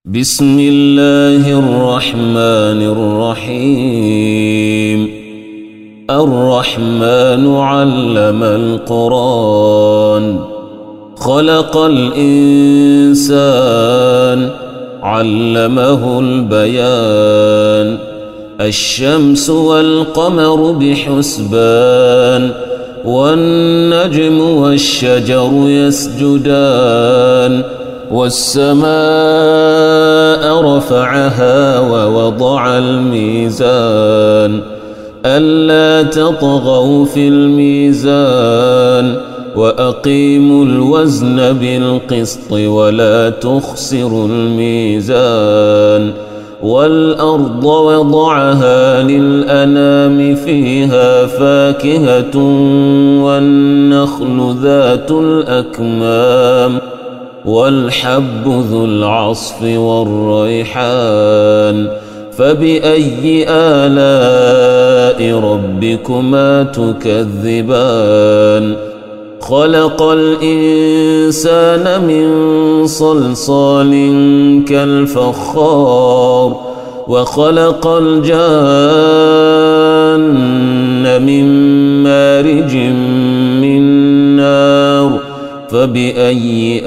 بسم الله الرحمن الرحيم. الرحمن علم القرآن، خلق الإنسان، علمه البيان. الشمس والقمر بحسبان، والنجم والشجر يسجدان. والسماء رفعها ووضع الميزان، ألا تطغوا في الميزان، وأقيموا الوزن بالقسط ولا تخسروا الميزان. والأرض وضعها للأنام، فيها فاكهة والنخل ذات الأكمام، والحب ذو العصف والريحان. فبأي آلاء ربكما تكذبان؟ خلق الإنسان من صلصال كالفخار، وخلق الجان من مارج من نار. فبأي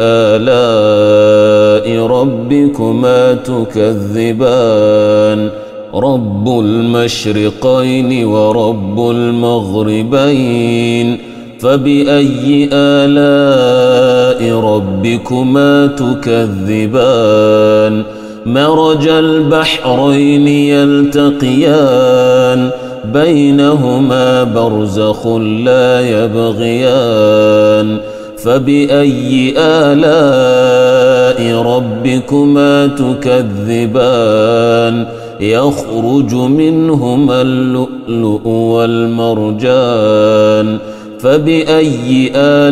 آلاء ربكما تكذبان؟ رب المشرقين ورب المغربين. فبأي آلاء ربكما تكذبان؟ مرج البحرين يلتقيان، بينهما برزخ لا يبغيان. فبأي آلاء ربكما تكذبان؟ يخرج منهما اللؤلؤ والمرجان. فبأي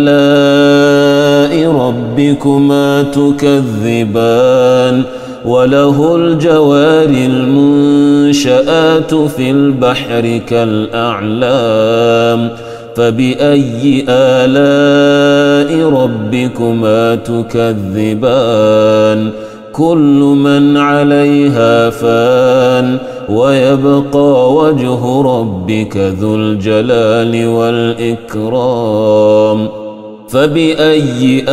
آلاء ربكما تكذبان؟ وله الجوار المنشآت في البحر كالأعلام. فبأي آلاء ربكما تكذبان؟ كل من عليها فان، ويبقى وجه ربك ذو الجلال والإكرام. فبأي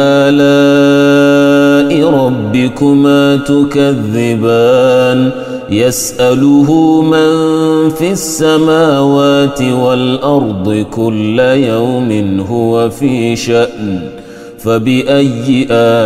آلاء ربكما تكذبان؟ يسأله من في السماوات والأرض، كل يوم هو في شأن. فبأي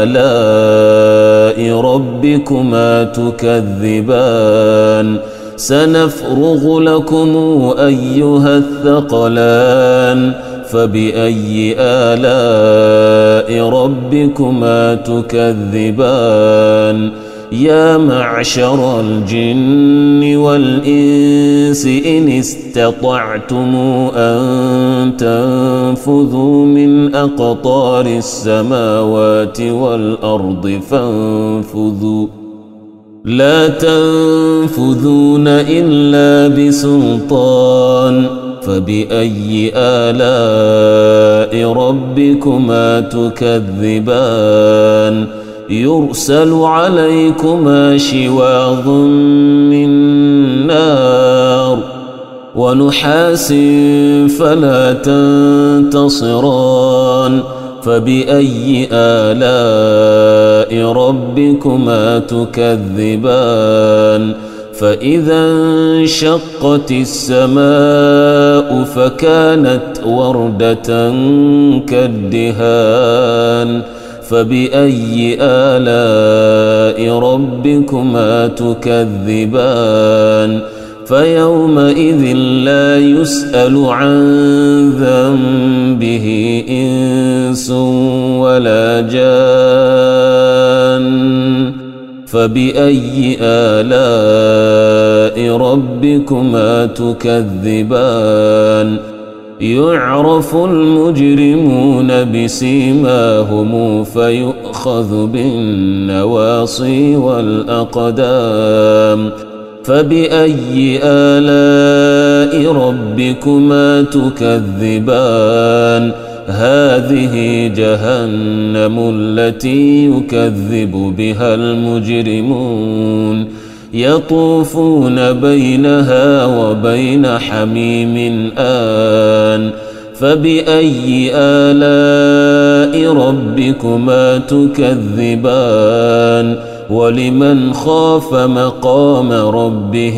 آلاء ربكما تكذبان؟ سنفرغ لكم أيها الثقلان. فبأي آلاء ربكما تكذبان؟ يا معشر الجن والإنس إن استطعتم أن تنفذوا من أقطار السماوات والأرض فانفذوا، لا تنفذون إلا بسلطان. فبأي آلاء ربكما تكذبان؟ يرسل عليكما شواظ من نار، ونحاس فلا تنتصران. فبأي آلاء ربكما تكذبان؟ فإذا انشقت السماء فكانت وردة كالدهان. فبأي آلاء ربكما تكذبان؟ فيومئذ لا يسأل عن ذنبه إنس ولا جان. فبأي آلاء ربكما تكذبان؟ يعرف المجرمون بسيماهم، فيؤخذ بالنواصي والأقدام. فبأي آلاء ربكما تكذبان؟ هذه جهنم التي يكذب بها المجرمون يطوفون بينها وبين حميم آن فبأي آلاء ربكما تكذبان ولمن خاف مقام ربه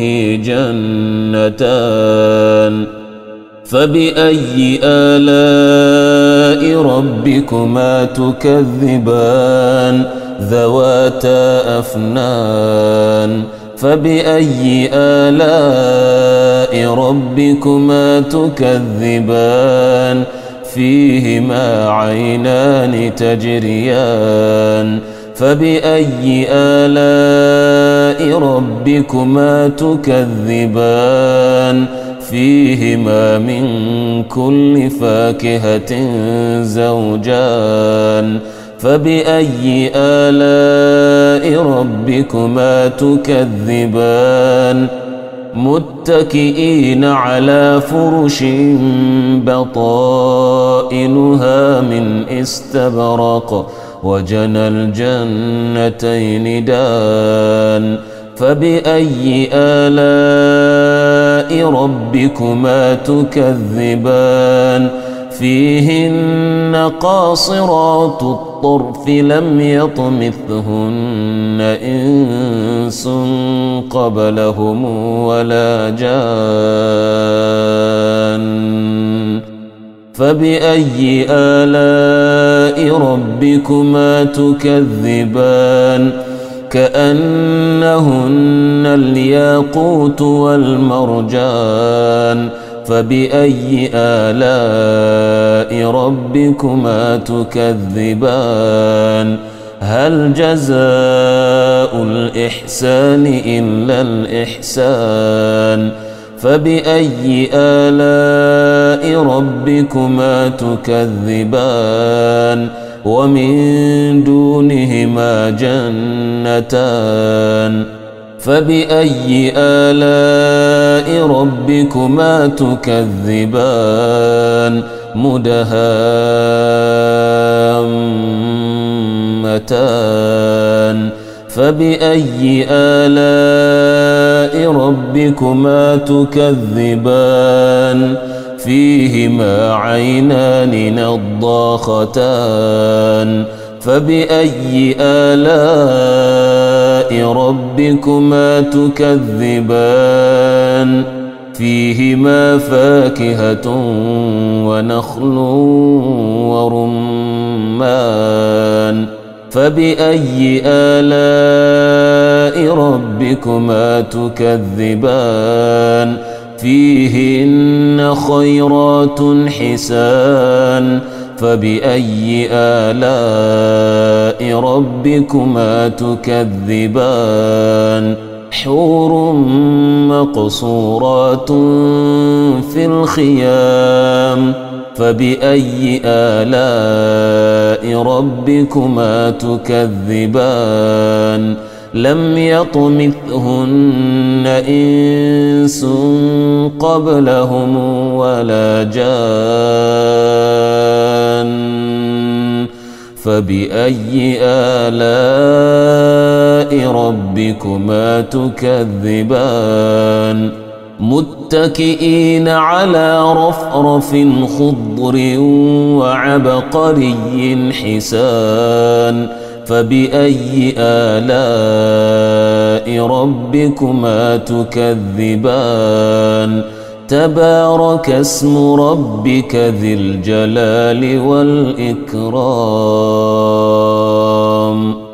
جنتان فبأي آلاء ربكما تكذبان ذواتا أفنان فبأي آلاء ربكما تكذبان فيهما عينان تجريان فبأي آلاء ربكما تكذبان فيهما من كل فاكهة زوجان فبأي آلاء ربكما تكذبان متكئين على فرش بطائنها من استبرق وجنى الجنتين دان فبأي آلاء ربكما تكذبان فيهن قاصرات الطرف لم يطمثهن إنس قبلهم ولا جان فبأي آلاء ربكما تكذبان كأنهن الياقوت والمرجان فبأي آلاء ربكما تكذبان هل جزاء الإحسان إلا الإحسان فبأي آلاء ربكما تكذبان ومن دونهما جنتان فبأي آلاء ربكما تكذبان مدهامتان فبأي آلاء ربكما تكذبان فيهما عينان نضاختان فبأي آلاء ربكما تكذبان فيهما فاكهة ونخل ورمان فبأي آلاء ربكما تكذبان فيهن خيرات حسان فبأي آلاء ربكما تكذبان حور مقصورات في الخيام فبأي آلاء ربكما تكذبان لم يطمثهن إنس قبلهم ولا جان فبأي آلاء ربكما تكذبان متكئين على رفرف خضر وعبقري حسان فبأي آلاء ربكما تكذبان تبارك اسم ربك ذي الجلال والإكرام